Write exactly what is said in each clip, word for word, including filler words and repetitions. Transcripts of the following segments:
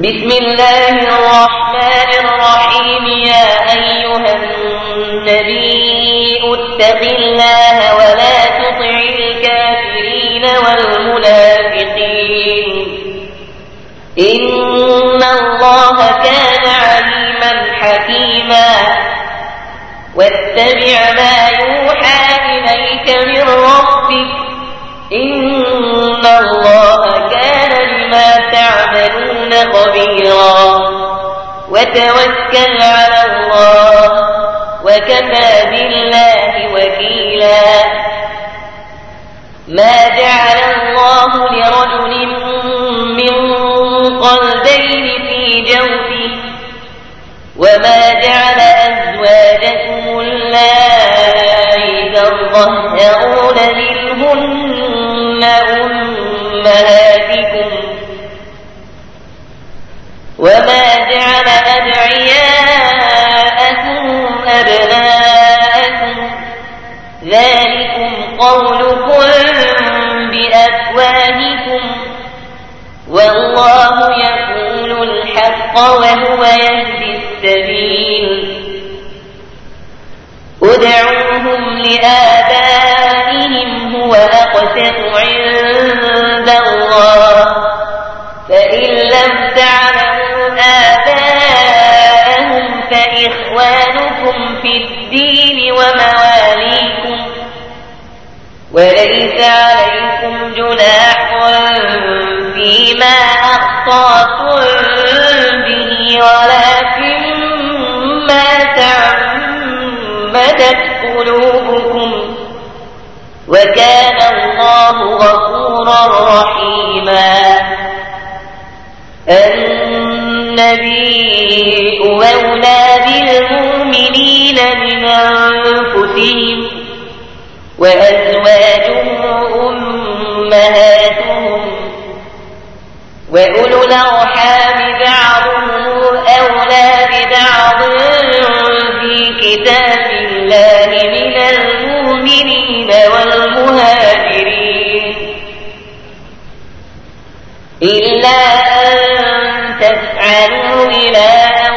بسم الله الرحمن الرحيم. يا أيها النبي اتق الله ولا تطع الكافرين والمنافقين إن الله كان عليما حكيما. واتبع ما يوحى إليك من ربك إن الله كان بما تعملون خبيرا. وتوكل على الله وكفى بالله وكيلا. ما جعل الله لرجل من قلبين في جوفه وما جعل أزواجكم اللائي تظاهرون منهن أمهاتكم وما جعل أدعياءكم أبناءكم ذلكم قولكم بأفواهكم والله يقول الحق وهو يهدي السبيل. ادعوهم لآبائهم هو أقسط عند الله فإن لم تعلموا آباءهم فإخوانكم في الدين ومواليكم وليس عليكم جناح فيما أخطأتم به ولكن ما تعمدت قلوبكم وكان الله غفورا رحيما. النبي أولى بالمؤمنين من أنفسهم وأزواجهم أمهاتهم وأولو الأرحام بعضهم أولى ببعض في كتاب الله من المؤمنين والمهاجرين إلا أن تفعلوا إلى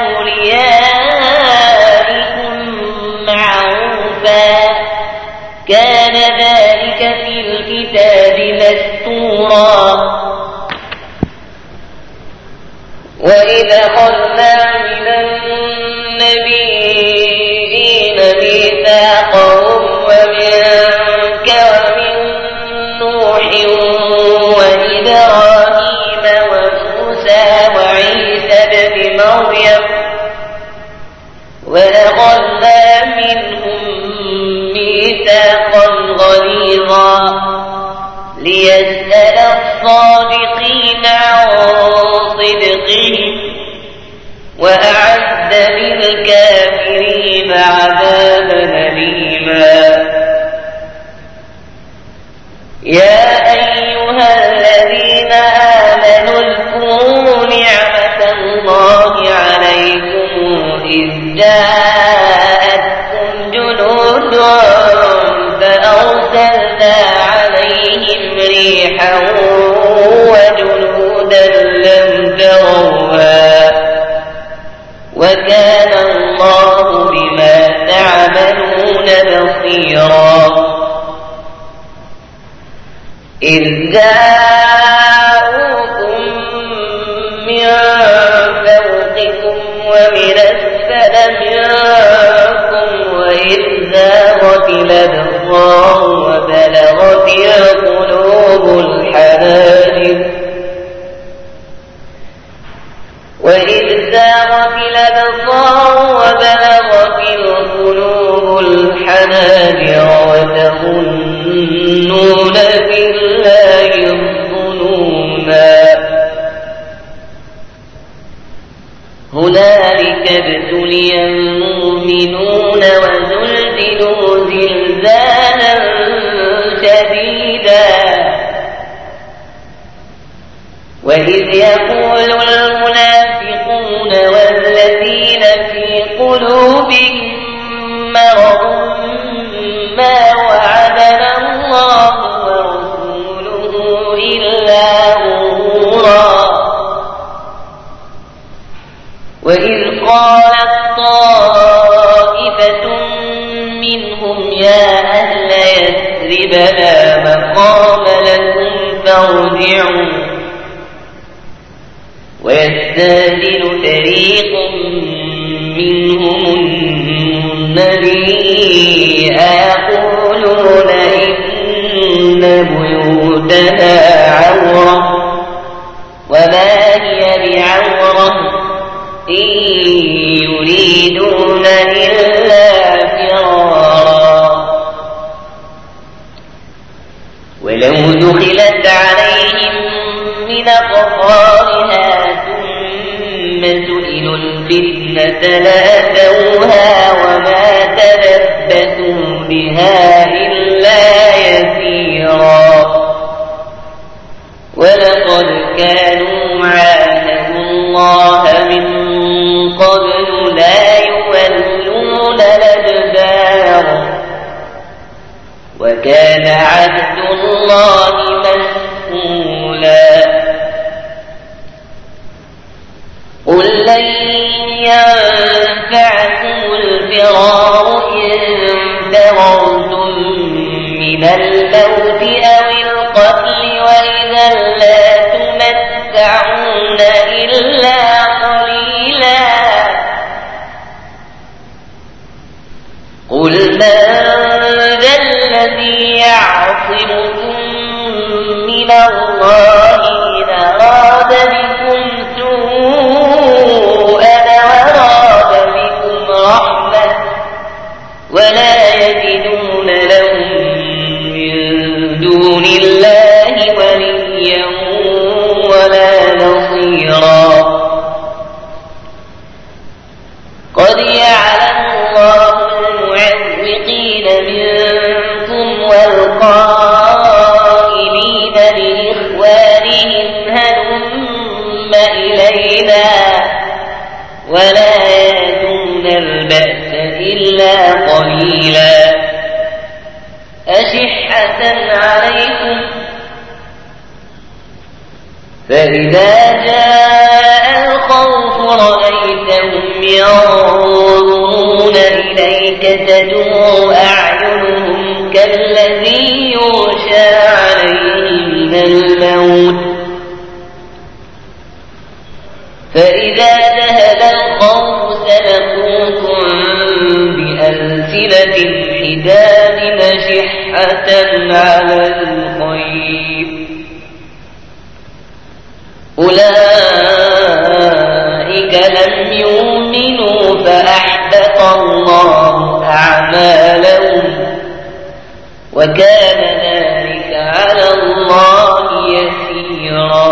أوليائكم معروفا كان ذلك في الكتاب مسطورا. وإذا قلنا من النبيين ميثاقهم ومنك ومن نوح وإبراهيم وموسى وعيسى ابن مريم وأخذنا منهم ميثاقا غليظا ليسأل الصادقين عن صدقهم وأعد للكافرين عذابا أليما. يا أيها الذين آمنوا اذكروا نعمة الله عليكم إذ جاءتكم جنود فأرسلنا عليهم ريحا وجنودا لم تروها وكان الله بما تعملون بصيرا. إذ جاءوكم من فوقكم ومن أسفل منكم وإذ زاغت الأبصار وبلغت القلوب الحناجر وإذ زاغت الأبصار وبلغت القلوب الحناجر وتظنون بالله الظنونا. هنالك ابتلي المؤمنون وزلزلوا زلزالا شديدا. وإذ يقول المنافقون والذين في قلوبهم مرض ما وعدنا الله ورسوله إلا غرورا. وإذ قالت طائفة منهم يا أهل يثرب لا مقام لكم فارجعوا ويستأذن فريق منهم النبي أيقولون إن بيوتنا عورة وما هي بعورة إن يريدون إلا فرارا ولو دخلت عليهم من أقطارها ثم سئلوا الفتنة لأتوها وما تلبثوا بها إلا يسيرا ولقد كانوا عاهدوا الله من قبل لا يولون الأدبار وكان عهد الله مسؤولا قل لن ينفعكم الفرار إن فررتم من الموت أو القتل وإذا لا تمتعون إلا قليلا قل من ذا الذي يعصمكم من الله إن أراد بكم سوءا وأراد بكم رحمة ولا يجدون لهم من دون الله وليا ولا نصيرا قد يعلم الله المعوقين منكم والقائلين لإخوانهم هلم إلينا ولا يأتون البأس إلا قليلا أشحة عليكم فإذا جاء الخوف رأيتهم ينظرون إليك تدور أعينهم كالذي يغشى عليه من الموت فإذا ذهب الخوف سلقوكم بألسنة حداد أشحة على الخير أولئك لم يؤمنوا فأحبط الله أعمالهم وكان ذلك على الله يسيرا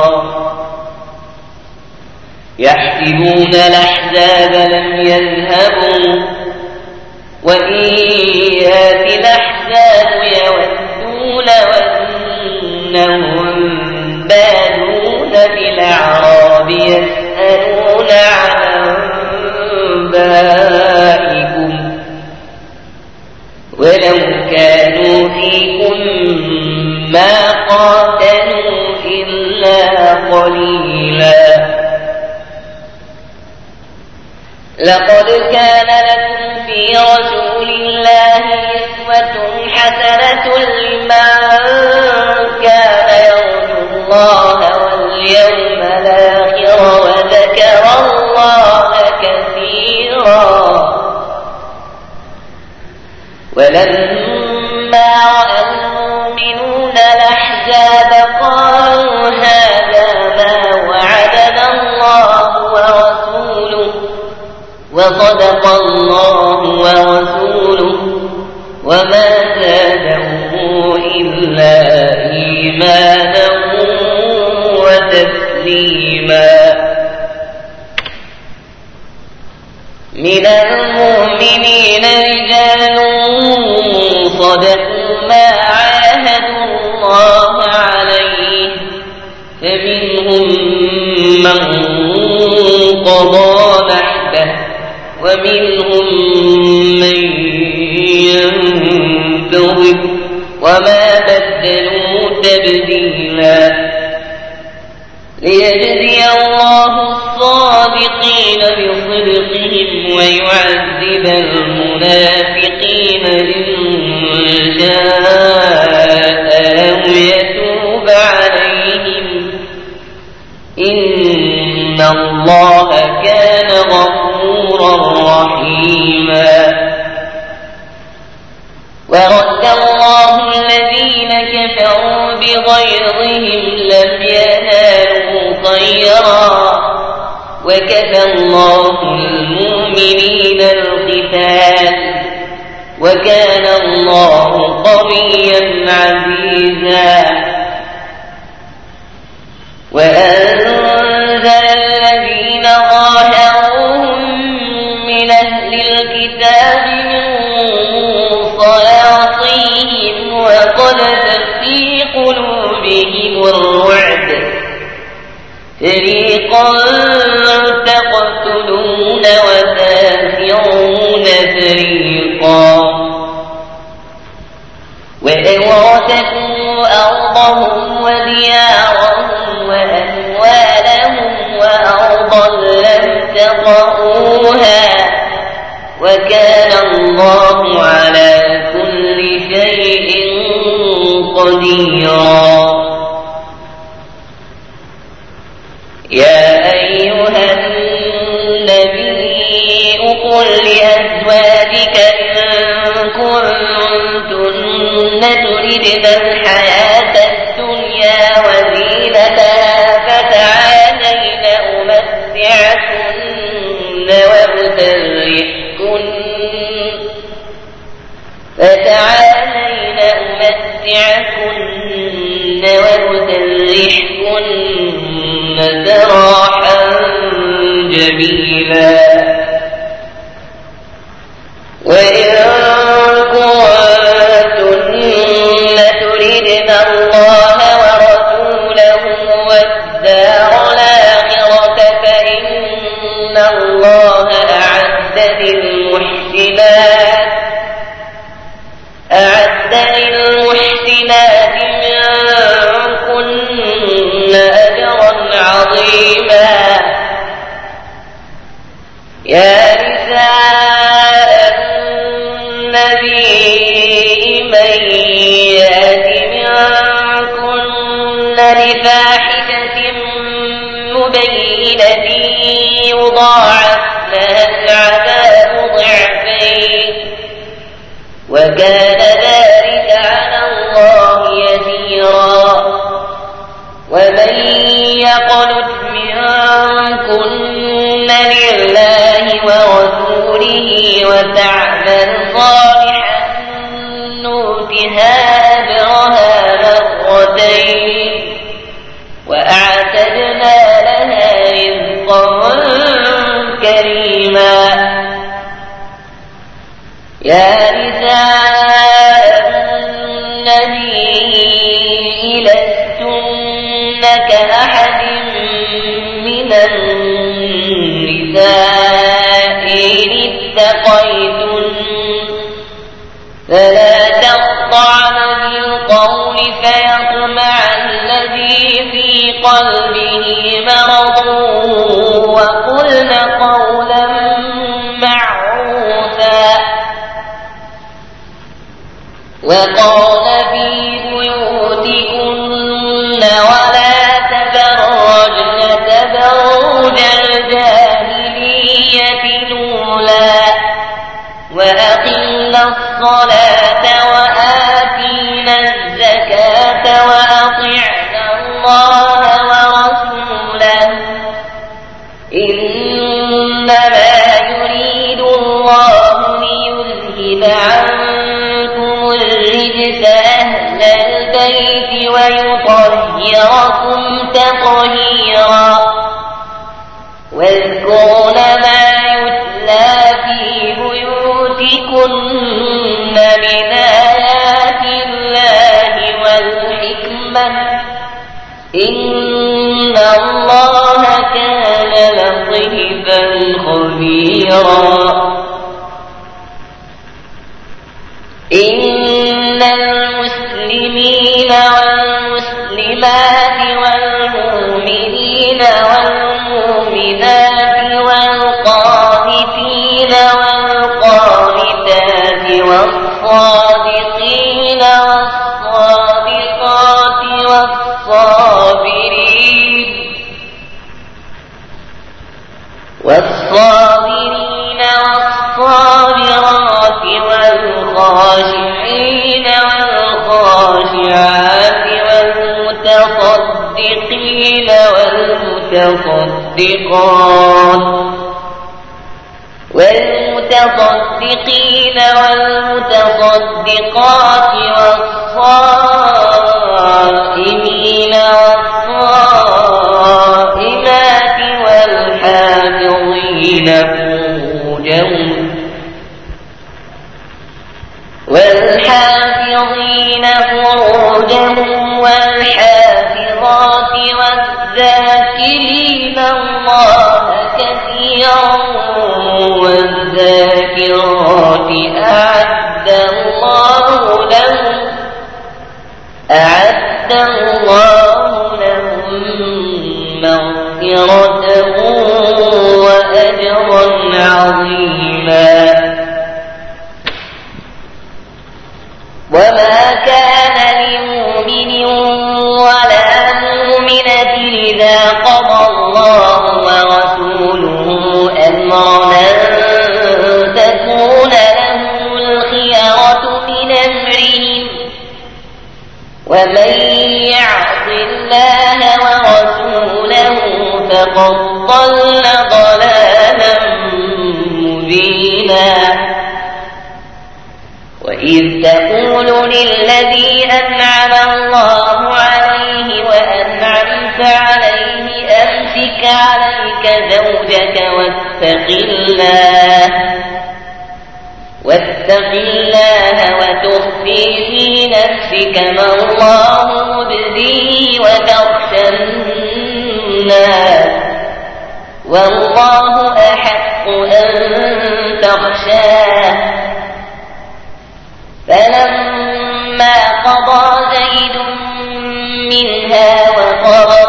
يحسبون الأحزاب لم يذهبوا وإن يأتي الأحزاب يودون وأنهم بادون بالأعراب يسألون عن أنبائكم ولو كانوا فيكم ما قاتلوا إلا قليلا لقد كان لكم في رسول الله أسوة حسنة لمن كان يرجو الله واليوم الآخر وذكر الله كثيرا ولما رأى المؤمنون الأحزاب قالوا هذا ما وعدنا الله ورسوله وصدق الله ورسوله وما زادهم إلا إيمانا وتسليما من المؤمنين رجال صدقوا ما عاهدوا الله عليه فمنهم من قضى نحبه ومنهم من ينتظر وما بدلوا تبديلا ليجزي الله الصالحين الصادقين بصدقهم ويعذب المنافقين إن شاء أو يتوب عليهم إن الله كان غفورا رحيما. ورد الله الذين كفروا بغيظهم لم ينالوا خيرا وكفى الله المؤمنين القتال وكان الله قويا عزيزا. وأنزل الذين ظاهروهم من أهل الكتاب من صياصيهم وقذف في قلوبهم الرعب فريقا تقتلون وتاسرون فريقا وأورثكم أرضهم وديارهم وأموالهم وأرضا لم تطئوها وكان الله على كل شيء قديرا. يا أيها النبي قل لأزواجك إن كنتن تردن الحياة الدنيا وزينتها فتعالين أمتعكن وأسرحكن فتعالين أمتعكن وأسرحكن سراحا جميلا. وإن كنتن تردن الله ورسوله والدار الآخرة فإن الله أعد للمحسنات أعد للمحسنات منكن أجرا عظيما. يا نساء النبي من يأت منكن بفاحشة مبينة يضاعف لها العذاب ضعفين وكان ذلك على الله يسيرا. ومن يقنت منكن لله ورسوله وتعمل صالحا نؤتها أجرها مرتين وأعتدنا لها رزقا كريما. يا نساء النبي لستن كأحد من النساء إن اتقيتن فلا تخضعن بالقول فيطمع الذي في قلبه مرض وقلن قولا معروفا. وقال في بيوتكن ولا تبرجن تبرج الجاهلية الأولى وأقمنا الصلاة وآتينا الزكاة وأطعنا الله ورسوله إنما يريد الله ليذهب عنكم الرجس أهل البيت ويطهركم تطهيرا. واذكرن ما يتلى في بيوتكن من آيات الله والحكمة إن الله كان لطيفا خبيرا. إن المسلمين والمسلمات والمؤمنين والمؤمنات والصابرين والصابرات والخاشعين والخاشعات والمتصدقين والمتصدقات والمتصدقين والمتصدقات والصائمين والصائمات والحافظين فروجهم والحافظين فروجهم والحافظات والذاكرين الله كثيرا والذاكرات أعد الله لهم أعد الله لهم مغفرة وأجرا عظيما. وما كان لمؤمن ولا مؤمنة إذا قضى الله ورسوله أمرا تكون لهم الخيرة من أمرهم ومن يعص الله ورسوله فقد ضل ضلالا مبينا. وإذ تقول للذي أنعم الله عليه وأنعمت عليه أمسك عليك زوجك واتق الله واتق الله وتخفي في نفسك ما الله مبديه وتخشى الناس والله أحق أن تخشاه. فلما قضى زيد منها وطرا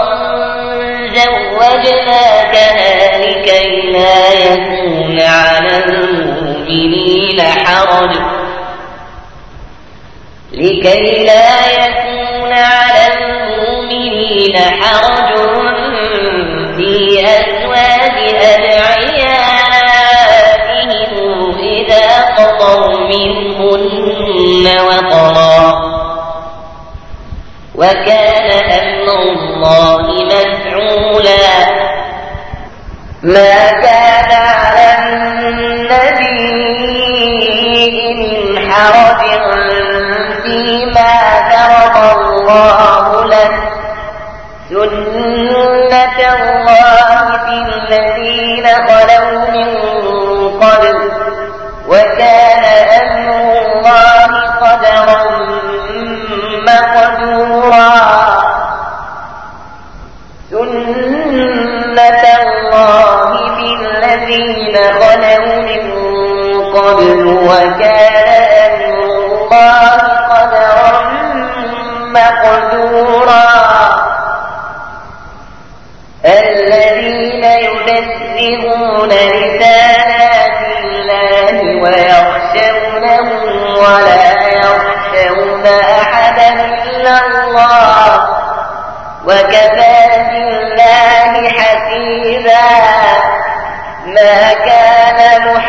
زوجناكها لكي لا يكون على المؤمنين حرج لكي لا يكون على المؤمنين حرج في أزواج أدعيائهم إذا قضوا منهن وطرا وكان أمر الله مفعولا. ما كان على النبي من حرج فيما فرض الله له سنة الله في الذين خلوا من قبل وكان أمر الله قدرا مقدورا. سنة الله في الذين خلوا من قبل وكان أمر الله قدرا مقدورا. الذين يبلغون رسالات الله ويخشونه ولا يخشون أحدا إلا الله وكفى بالله حسيبا. ما كان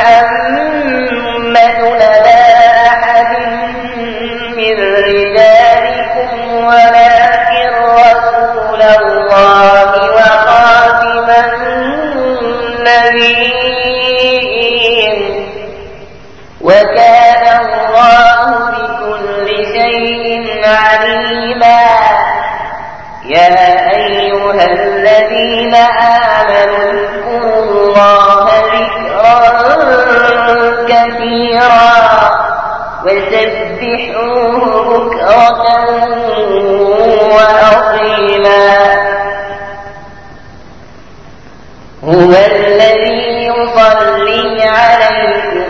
محمد لدى أحد من رجالكم ولكن رسول الله وخاتم النبيين وكان الله بكل شيء عليما. يا أيها الذين آمنوا اذكروا الله ذكرا كثيرا وسبحوه بكرة وأصيلا. هو الذي يصلي عليكم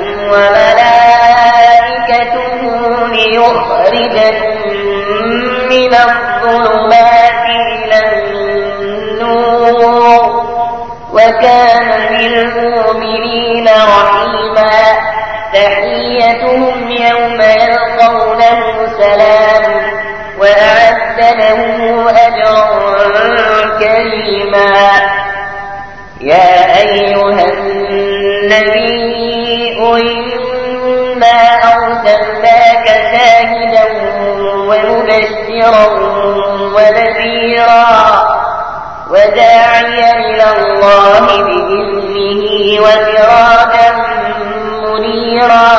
وملائكته ليخرجكم من الظلمات إلى النور وكان بالمؤمنين رحيما. تحيتهم يوم يلقونه سلام وأعد له أجرا كريما. يا أيها النبي إنا أرسلناك شاهدا ومبشرا ونذيرا وداعيا إلى الله بإذنه وسراجا منيرا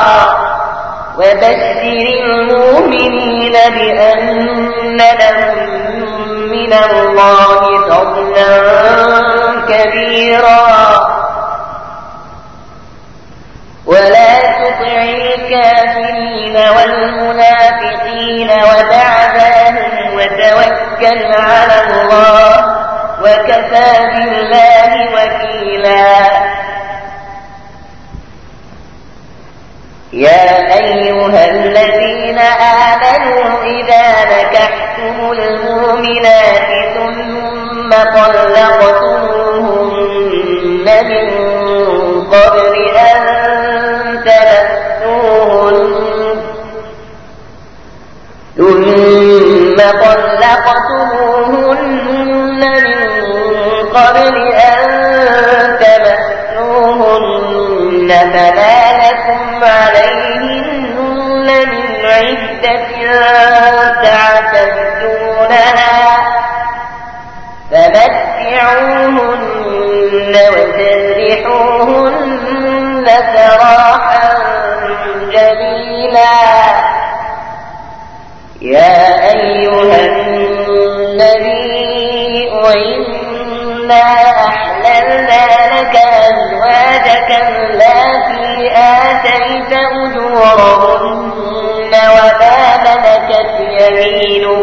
وبشر المؤمنين بأن لهم من الله فضلا كبيرا ولا تطع الكافرين والمنافقين ودع ذاهم وتوكل على الله وكفى بالله وكيلا يا أيها الذين آمنوا إذا نكحتم المؤمنات ثم طلقتموهن من قبل أن تمسوهن ثم طلقتموهن من قبل أن تمسوهن فما لكم عليهن من عدة تعتدونها فمتعوهن وسرحوهن سراحا جميلا يا أيها النبي إنا أحللنا لك أزواجك اللاتي آتيت أجورهن وما ملكت يمينك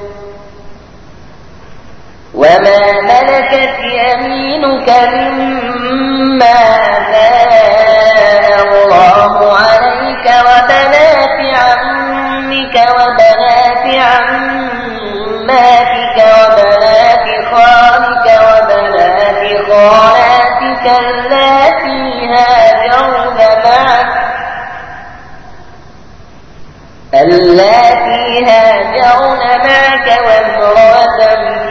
وما ملكت يمينك مما أفاء الله عليك وبنات عمك وبنات عماتك وبنات خالك وبنات خالاتك اللاتي هاجرن معك اللاتي هاجرن معك وامرأة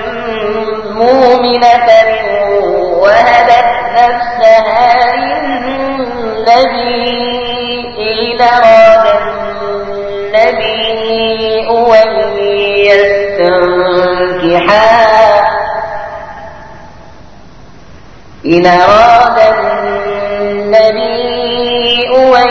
مؤمنة وهبت نفسها للنبي إن أراد النبي أن يستنكحها إن أراد النبي أن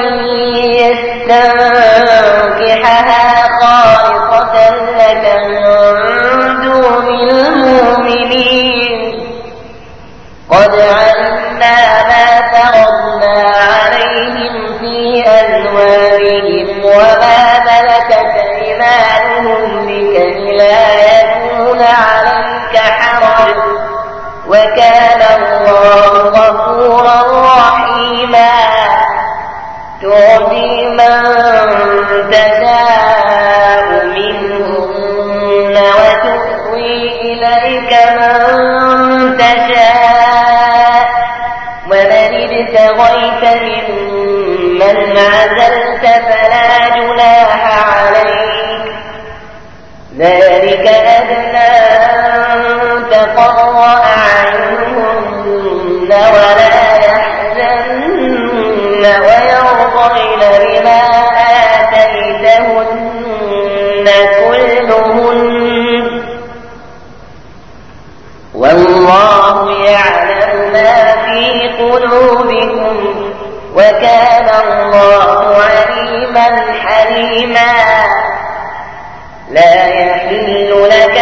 يستنكحها خالصة لك من دون المؤمنين قد علمنا ما فرضنا عليهم في أزواجهم وما ملكت أيمانهم لكي لا يكون عليك حرج وكان الله غفورا رحيما ترضي من تشاء منهن وتؤوي إليك من تشاء ومن ابتغيت ممن عزلت فلا جناح عليك ذلك أدنى أن تقر أعينهن ولا يحزن ويرضين بما آتيتهن كلهن والله يعلم ما في قلوبكم وكان الله عليما حليما لا يحل لك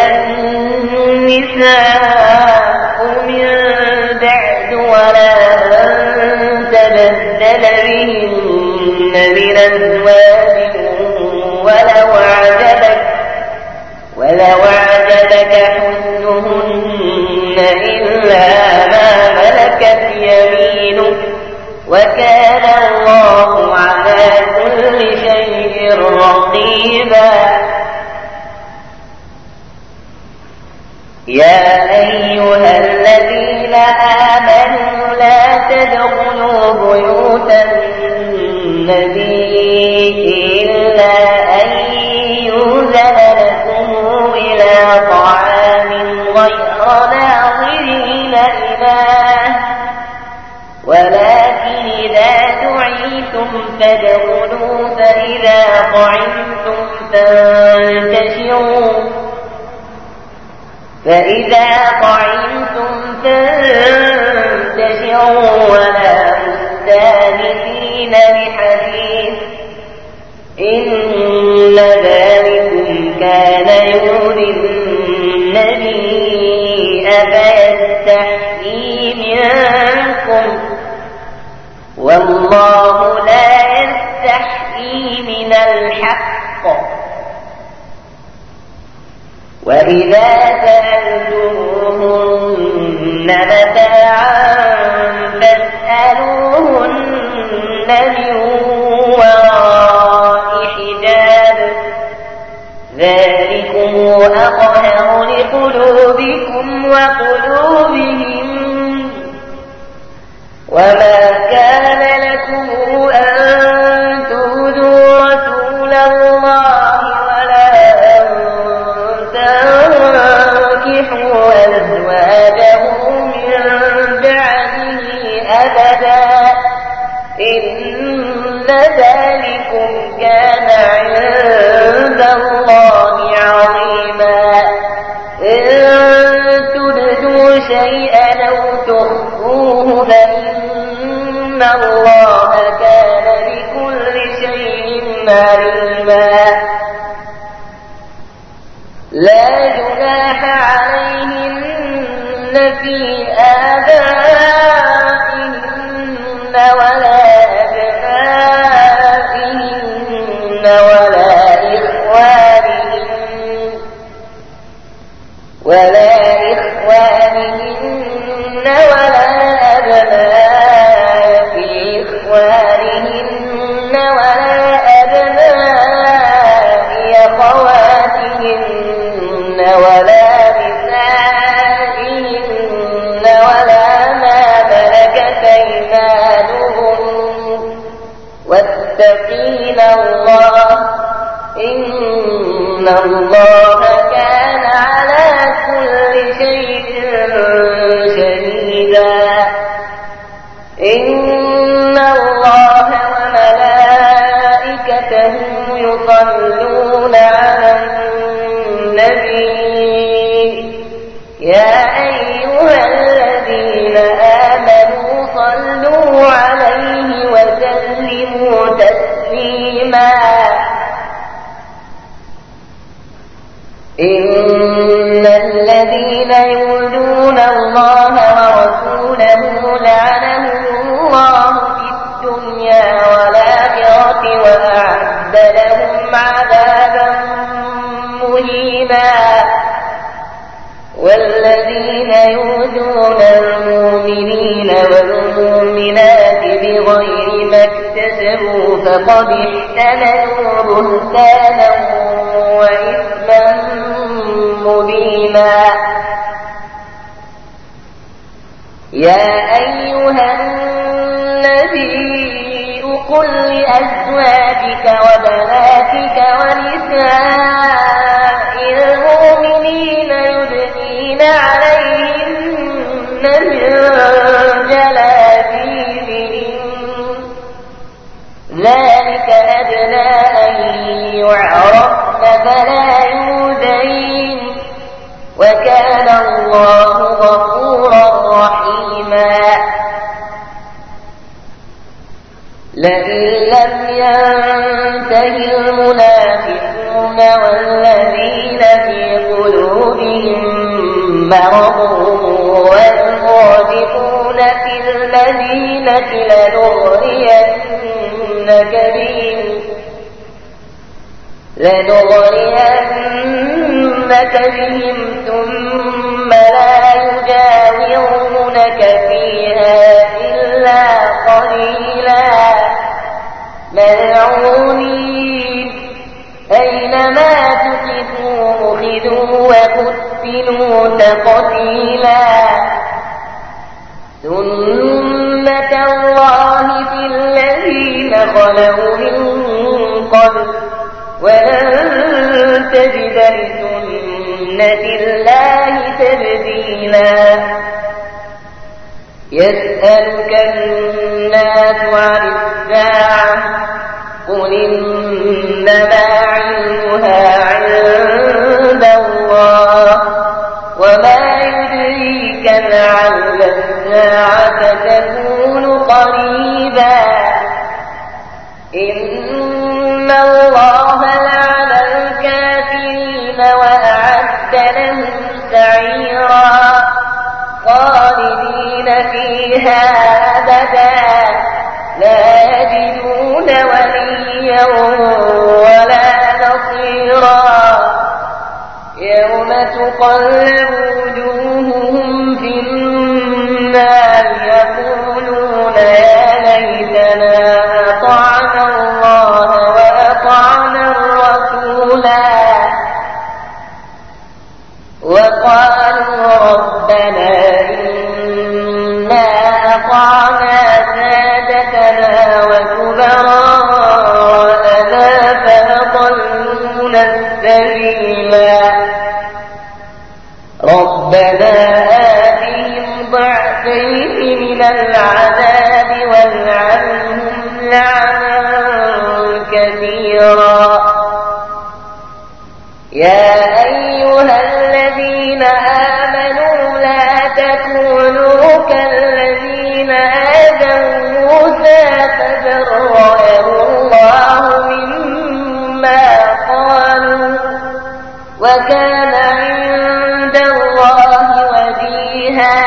النساء من بعد ولا أن تبدل بهن من أزواج ولو أعجبك ولو أعجبك حسنهن إلا ما ملكت يمينك وكان الله على كل شيء رقيبا يا أيها الذين آمنوا لا تدخلوا بيوت النبي إلا أن يؤذن لكم إلى طعام غير ناظرين إناه طعمتم فانتشروا فإذا طعمتم فانتشروا ولا مستانسين لحديث إن ذلكم كان يؤذي النبي فيستحيي منكم والله لا يستحيي من الحق وإذا سألتموهن متاعا فاسألوهن من وراء حجاب ذلكم أطهر لقلوبكم وقلوبهم وما كان لكم أن تؤذوا رسول الله ولا أن تنكحوا أزواجه من بعده أبدا إن ذلكم كان عند الله عظيما إن تبدوا شيئا أو تخفوه فإن الله كان بكل شيء عليما لا جناح عليهن في آبائهن ولا أبنائهن ولا إخوانهن ولا إخوانهن ولا أبناء إخوانهن ولا أبناء أخواتهن ولا نسائهن ولا ما ملكت أيمانهم واتقين الله إن الله كان على كل شيء شهيدا إن الله وملائكته يصلون على النبي يا أيها الذين آمنوا صلوا عليه وسلموا تسليما إن الذين يؤذون الله ورسوله لعنهم الله في الدنيا والآخرة وأعد لهم عذابا مهينا والذين يؤذون المؤمنين والمؤمنات بغير ما اكتسبوا فقد احتملوا بهتانا وإثما مبينا يا أيها النبي قل لأزواجك وبناتك ونساء المؤمنين يدنين عليهن من جلابيبهن ذلك أدنى أن يعرفن فلا يؤذين وكان الله غفورا رحيما لئن لم ينته المنافقون والذين في قلوبهم مرض والمرجفون في المدينة لنغرينك بهم لنغرينك بهم ثم لا يجاورونك فيها إلا قليلا ملعونين أينما تقفوا أخذوا وقتلوا تقتيلا سنة الله في الذين خلوا من قبل ولن تجد لسنة الله تبديلا يسألك الناس عن الساعة قل إنما علمها عند الله وما يدريك لعل الساعة تكون قريبا إن الله لعن الكافرين وأعد لهم سعيرا خالدين فيها أبدا لا يجدون وليا ولا نصيرا يوم تقلب وجوههم في النار يقولون يا ليتنا أطعنا الله وأطعنا الرسولا وقالوا ربنا إنا أطعنا سادتنا وكبراءنا فأضلونا السبيلا ربنا آتهم ضعفين من العذاب والعنهم لعنا كثيرا يا أيها الذين آمنوا لا تكونوا كالذين آذوا موسى فبرأه الله مما قالوا وكان عند الله وجيها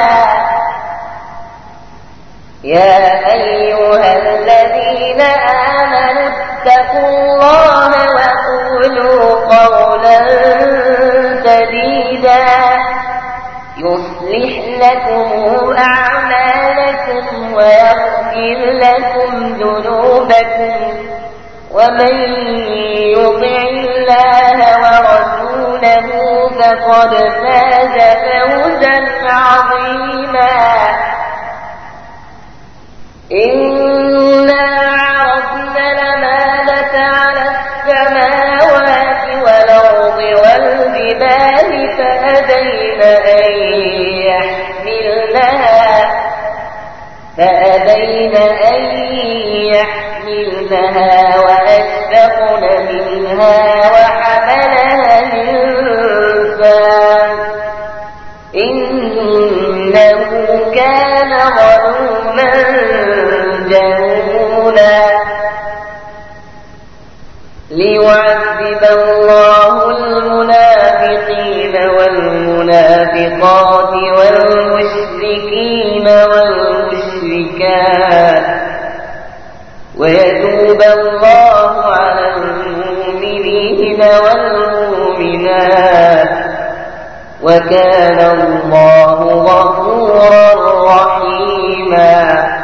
يا أيها الذين آمنوا اتقوا الله وقولوا قولا سديدا يصلح لكم أعمالكم ويغفر لكم ذنوبكم ومن يطع الله ورسوله فقد فاز فوزا عظيما إنا عرضنا الأمانة على السماوات والأرض والجبال فأبين أن يحملنها فأبين أن يحملنها وأشفقن منها وحملها الإنسان إنه كان ظلوما جهولا ليعذب الله المنافقين والمنافقات والمشركين والمشركات ويتوب الله على المؤمنين والمؤمنات وكان الله غفورا رحيما